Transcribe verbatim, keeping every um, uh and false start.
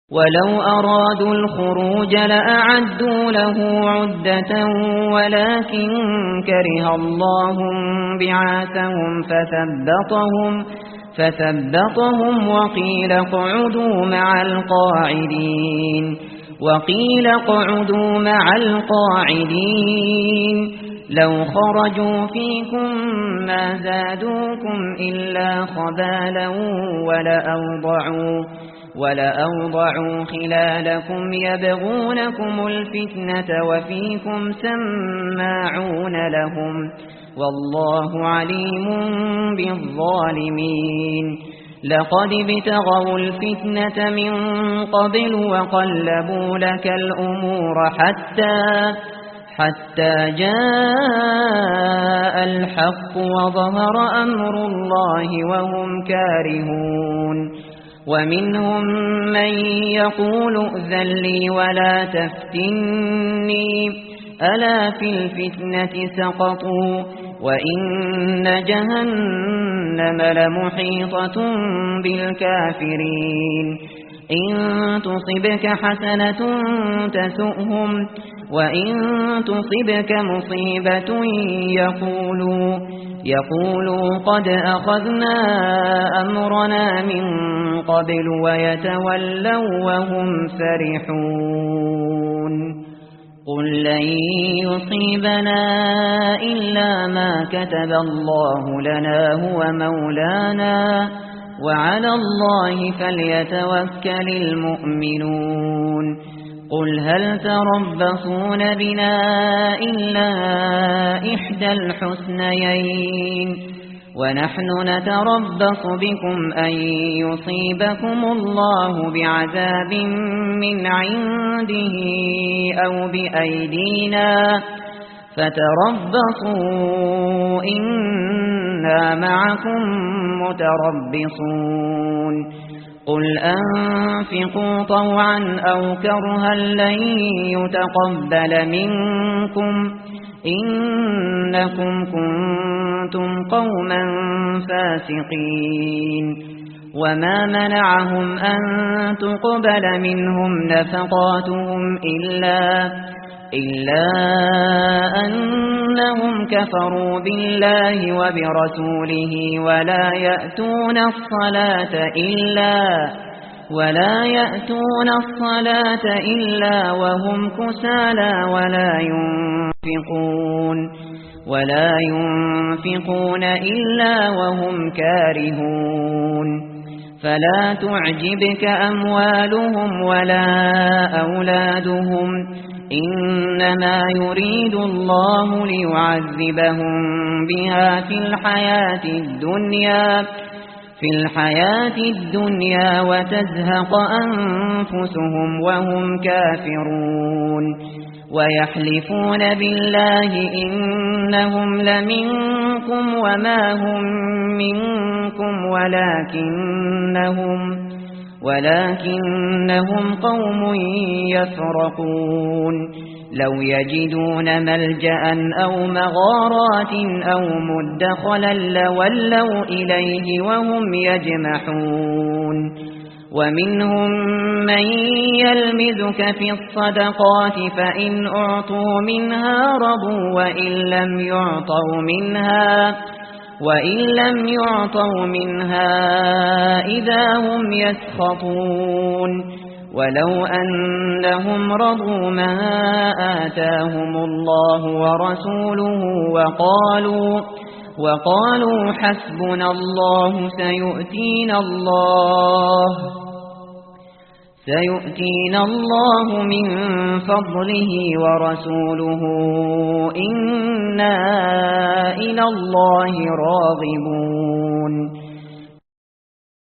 ولو أرادوا الخروج لأعدوا له عدة ولكن كره الله بعاثهم فثبطهم, فثبطهم وقيل اقعدوا مع القاعدين وقيل اقعدوا مع القاعدين لو خرجوا فيكم ما زادوكم إلا خبالا ولأوضعوا ولأوضعوا خلالكم يبغونكم الفتنة وفيكم سماعون لهم والله عليم بالظالمين لقد ابتغوا الفتنة من قبل وقلبوا لك الأمور حتى حتى جاء الحق وظهر أمر الله وهم كارهون ومنهم من يقول ائذن لي ولا تفتني ألا في الفتنة سقطوا وإن جهنم لمحيطة بالكافرين إن تصبك حسنة تسؤهم وإن تصبك مصيبة يقولوا يقولوا قد أخذنا أمرنا من قبل ويتولوا وهم فرحون قل لن يصيبنا إلا ما كتب الله لنا هو مولانا وعلى الله فليتوكل المؤمنون قل هل تربصون بنا إلا إحدى الحسنيين ونحن نتربص بكم أن يصيبكم الله بعذاب من عنده أو بأيدينا فتربصوا إنا معكم متربصون قل أنفقوا طوعا أو كرها لن يتقبل منكم إنكم كنتم قوما فاسقين وما منعهم أن تقبل منهم نفقاتهم إلا إلا أنهم كفروا بالله وبرسوله ولا يأتون الصلاة إلا ولا يأتون الصلاة إلا وهم كسالى ولا ينفقون ولا ينفقون إلا وهم كارهون فلا تعجبك أموالهم ولا أولادهم إنما يريد الله ليعذبهم بها في الحياة الدنيا في الحياة الدنيا وتزهق أنفسهم وهم كافرون ويحلفون بالله إنهم لمنكم وما هم منكم ولكنهم ولكنهم قوم يفرقون لو يجدون ملجأ أو مغارات أو مدخلا لولوا إليه وهم يجمحون ومنهم من يلمزك في الصدقات فإن أعطوا منها رضوا وإن لم يعطوا منها وإن لم يعطوا منها إذا هم يسخطون ولو أنهم رضوا ما آتاهم الله ورسوله وقالوا وقالوا حسبنا الله سيؤتينا الله سيؤتينا الله من فضله ورسوله إنا إلى الله راغبون